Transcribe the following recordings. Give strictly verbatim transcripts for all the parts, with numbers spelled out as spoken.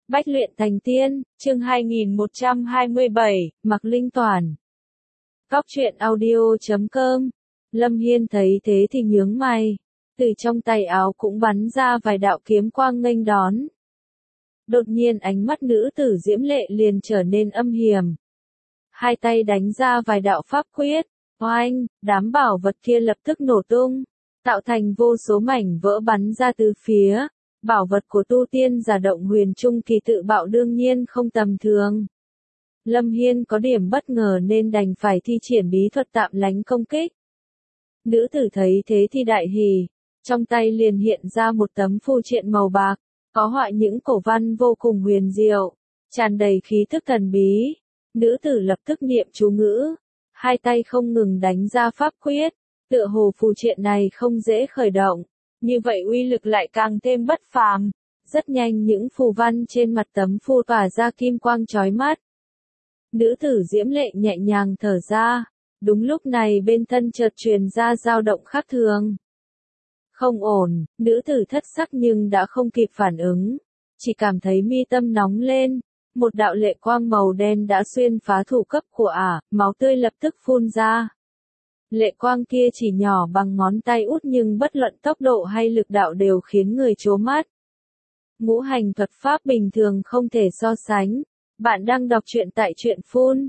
Bách luyện thành tiên, chương hai nghìn một trăm hai mươi bảy, Mạc Linh Toàn. Góc truyện audio chấm com. Lâm Hiên thấy thế thì nhướng mày, từ trong tay áo cũng bắn ra vài đạo kiếm quang nghênh đón. Đột nhiên ánh mắt nữ tử diễm lệ liền trở nên âm hiểm. Hai tay đánh ra vài đạo pháp quyết, oanh, đám bảo vật kia lập tức nổ tung, tạo thành vô số mảnh vỡ bắn ra từ phía. Bảo vật của tu tiên giả động huyền trung kỳ tự bạo đương nhiên không tầm thường. Lâm Hiên có điểm bất ngờ nên đành phải thi triển bí thuật tạm lánh công kích. Nữ tử thấy thế thì đại hỉ, trong tay liền hiện ra một tấm phù triện màu bạc, có họa những cổ văn vô cùng huyền diệu, tràn đầy khí thức thần bí. Nữ tử lập tức niệm chú ngữ, hai tay không ngừng đánh ra pháp quyết, tựa hồ phù triện này không dễ khởi động. Như vậy uy lực lại càng thêm bất phàm. Rất nhanh những phù văn trên mặt tấm phù tỏa ra kim quang chói mắt. Nữ tử diễm lệ nhẹ nhàng thở ra. Đúng lúc này bên thân chợt truyền ra dao động khác thường. Không ổn, nữ tử thất sắc nhưng đã không kịp phản ứng. Chỉ cảm thấy mi tâm nóng lên. Một đạo lệ quang màu đen đã xuyên phá thủ cấp của ả, máu tươi lập tức phun ra. Lệ quang kia chỉ nhỏ bằng ngón tay út nhưng bất luận tốc độ hay lực đạo đều khiến người trố mắt. Ngũ hành thuật pháp bình thường không thể so sánh. Bạn đang đọc truyện tại truyện phun.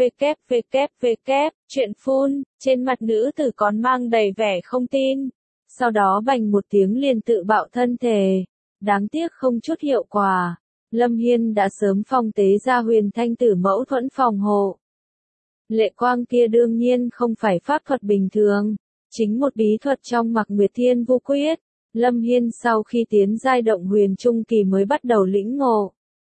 www, truyện phun, trên mặt nữ tử còn mang đầy vẻ không tin. Sau đó bành một tiếng liền tự bạo thân thể. Đáng tiếc không chút hiệu quả. Lâm Hiên đã sớm phong tế ra huyền thanh tử mẫu thuẫn phòng hộ. Lệ quang kia đương nhiên không phải pháp thuật bình thường, chính một bí thuật trong Mạc Nguyệt Thiên Vu Quyết. Lâm Hiên sau khi tiến giai động huyền trung kỳ mới bắt đầu lĩnh ngộ.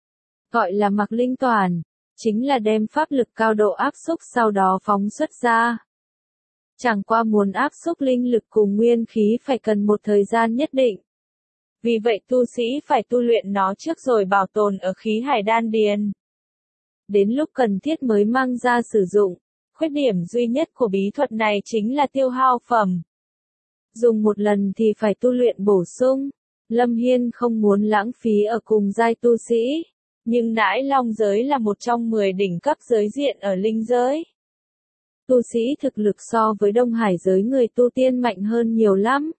Gọi là Mạc Linh Toàn, chính là đem pháp lực cao độ áp xúc sau đó phóng xuất ra. Chẳng qua muốn áp xúc linh lực cùng nguyên khí phải cần một thời gian nhất định. Vì vậy tu sĩ phải tu luyện nó trước rồi bảo tồn ở khí hải đan điền. Đến lúc cần thiết mới mang ra sử dụng. Khuyết điểm duy nhất của bí thuật này chính là tiêu hao phẩm. Dùng một lần thì phải tu luyện bổ sung. Lâm Hiên không muốn lãng phí ở cùng giai tu sĩ. Nhưng Nãi Long giới là một trong mười đỉnh cấp giới diện ở linh giới. Tu sĩ thực lực so với Đông Hải giới người tu tiên mạnh hơn nhiều lắm.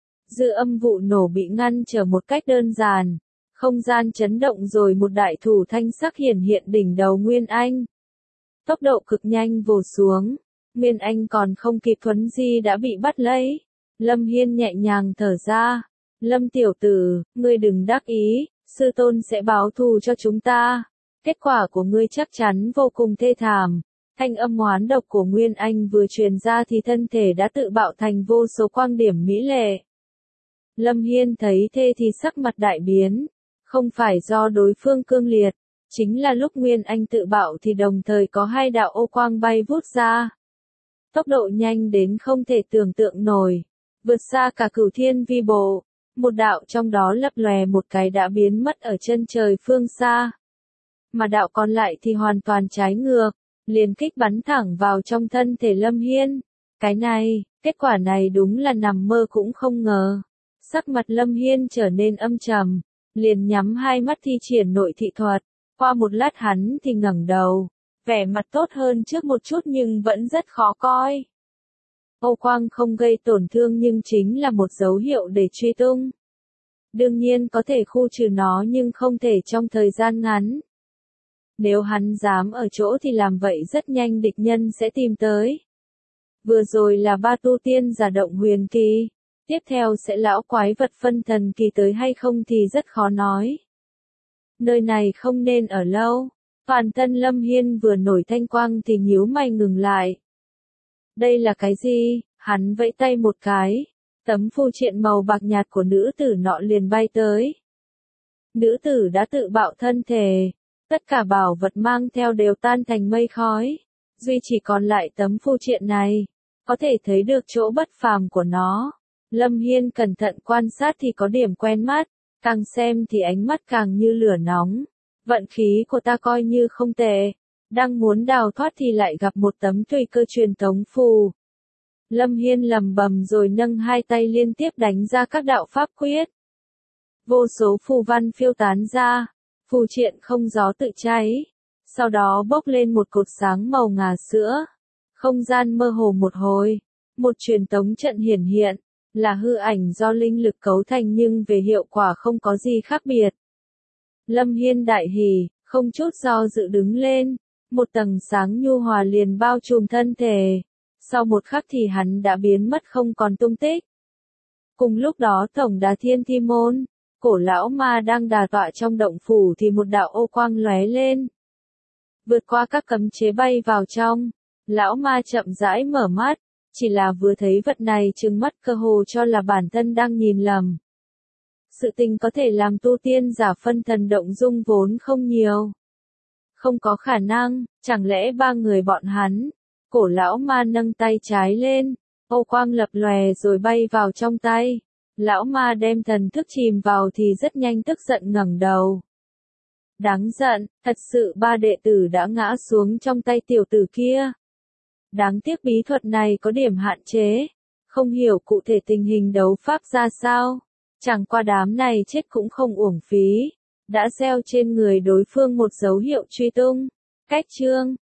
Dư âm vụ nổ bị ngăn trở một cách đơn giản. Không gian chấn động rồi một đại thủ thanh sắc hiển hiện đỉnh đầu Nguyên Anh. Tốc độ cực nhanh vồ xuống. Nguyên Anh còn không kịp thuấn di đã bị bắt lấy. Lâm Hiên nhẹ nhàng thở ra. Lâm tiểu tử, ngươi đừng đắc ý, sư tôn sẽ báo thù cho chúng ta. Kết quả của ngươi chắc chắn vô cùng thê thảm. Thanh âm oán độc của Nguyên Anh vừa truyền ra thì thân thể đã tự bạo thành vô số quang điểm mỹ lệ. Lâm Hiên thấy thế thì sắc mặt đại biến. Không phải do đối phương cương liệt, chính là lúc Nguyên Anh tự bạo thì đồng thời có hai đạo ô quang bay vút ra. Tốc độ nhanh đến không thể tưởng tượng nổi, vượt xa cả cửu thiên vi bộ. Một đạo trong đó lấp lòe một cái đã biến mất ở chân trời phương xa. Mà đạo còn lại thì hoàn toàn trái ngược, liền kích bắn thẳng vào trong thân thể Lâm Hiên. Cái này, kết quả này đúng là nằm mơ cũng không ngờ. Sắc mặt Lâm Hiên trở nên âm trầm. Liền nhắm hai mắt thi triển nội thị thuật, qua một lát hắn thì ngẩng đầu, vẻ mặt tốt hơn trước một chút nhưng vẫn rất khó coi. Ô quang không gây tổn thương nhưng chính là một dấu hiệu để truy tung. Đương nhiên có thể khu trừ nó nhưng không thể trong thời gian ngắn. Nếu hắn dám ở chỗ thì làm vậy rất nhanh địch nhân sẽ tìm tới. Vừa rồi là ba tu tiên giả động huyền kỳ. Tiếp theo sẽ lão quái vật phân thần kỳ tới hay không thì rất khó nói. Nơi này không nên ở lâu. Toàn thân Lâm Hiên vừa nổi thanh quang thì nhíu mày ngừng lại. Đây là cái gì? Hắn vẫy tay một cái. Tấm phù triện màu bạc nhạt của nữ tử nọ liền bay tới. Nữ tử đã tự bạo thân thể. Tất cả bảo vật mang theo đều tan thành mây khói. Duy chỉ còn lại tấm phù triện này. Có thể thấy được chỗ bất phàm của nó. Lâm Hiên cẩn thận quan sát thì có điểm quen mắt, càng xem thì ánh mắt càng như lửa nóng. Vận khí của ta coi như không tệ, đang muốn đào thoát thì lại gặp một tấm tùy cơ truyền tống phù. Lâm Hiên lầm bầm rồi nâng hai tay liên tiếp đánh ra các đạo pháp quyết. Vô số phù văn phiêu tán ra, phù triện không gió tự cháy, sau đó bốc lên một cột sáng màu ngà sữa. Không gian mơ hồ một hồi, một truyền tống trận hiển hiện, là hư ảnh do linh lực cấu thành nhưng về hiệu quả không có gì khác biệt. Lâm Hiên đại hỉ, không chút do dự đứng lên, một tầng sáng nhu hòa liền bao trùm thân thể. Sau một khắc thì hắn đã biến mất không còn tung tích. Cùng lúc đó tổng đà Thiên Thi Môn, cổ lão ma đang đà tọa trong động phủ thì một đạo ô quang lóe lên. Vượt qua các cấm chế bay vào trong, lão ma chậm rãi mở mắt, chỉ là vừa thấy vật này trừng mắt cơ hồ cho là bản thân đang nhìn lầm. Sự tình có thể làm tu tiên giả phân thần động dung vốn không nhiều. Không có khả năng, chẳng lẽ ba người bọn hắn? Cổ lão ma nâng tay trái lên, ô quang lập lòe rồi bay vào trong tay. Lão ma đem thần thức chìm vào thì rất nhanh tức giận ngẩng đầu. Đáng giận, thật sự ba đệ tử đã ngã xuống trong tay tiểu tử kia. Đáng tiếc bí thuật này có điểm hạn chế, không hiểu cụ thể tình hình đấu pháp ra sao. Chẳng qua đám này chết cũng không uổng phí, đã gieo trên người đối phương một dấu hiệu truy tung. Cách chương